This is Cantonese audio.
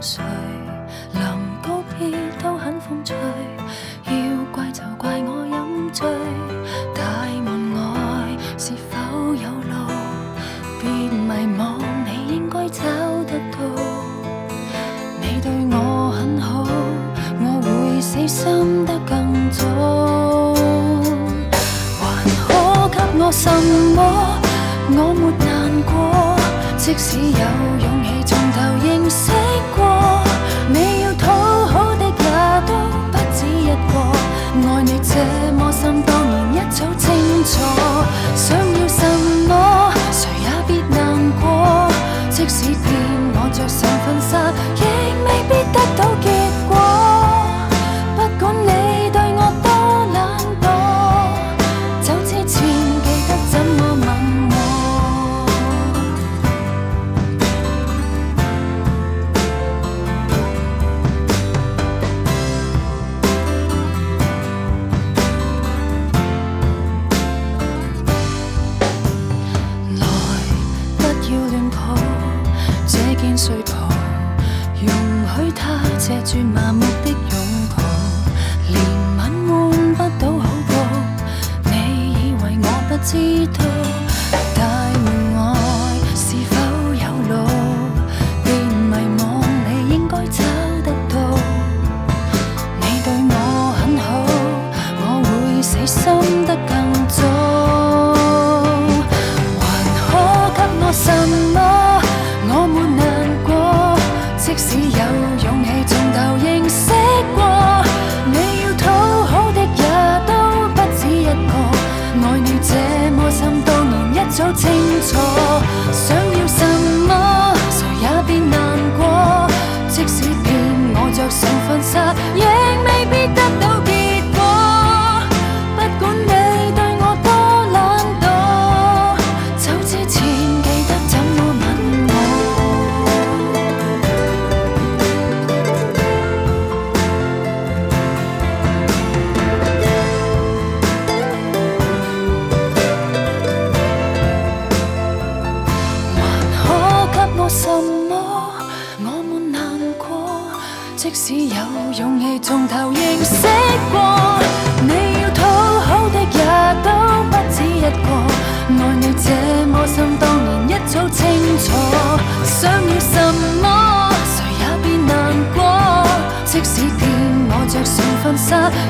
谁？临告别都很风趣，要怪就怪我饮醉。大门外是否有路？别迷惘，你应该找得到。你对我很好，我会死心得更早。还可给我什么？我没难过，即使有勇气从头認識過。你要討好的也都不止一個，愛你這麼深，當然一早清楚。想要什麼，誰也別難過，即使騙我着上婚紗，亦未必得到結果。不管你對我多懶惰，走之前記得怎麼問我。見睡袍，容許他借住麻木的擁抱，連吻換不到好報。你以為我不知道，大門外是否有路？別迷惘，你應該找得到。你對我很好，我會死心得更早。還可給我什麼？我沒難過，即使有勇氣從頭認識過。你要討好的也都不止一個，愛你這麼深，當然一早清楚。想要什麼，誰也別難過，即使騙我着上婚紗，亦未必得到結果。不管你對我多懶惰，走之前記得怎麼問我。什麼？我沒難過，即使有勇氣從頭認識過。你要討好的也都不止一個，愛你這麼深，當然一早清楚。想要什麼，誰也別難過，即使騙我着上婚紗，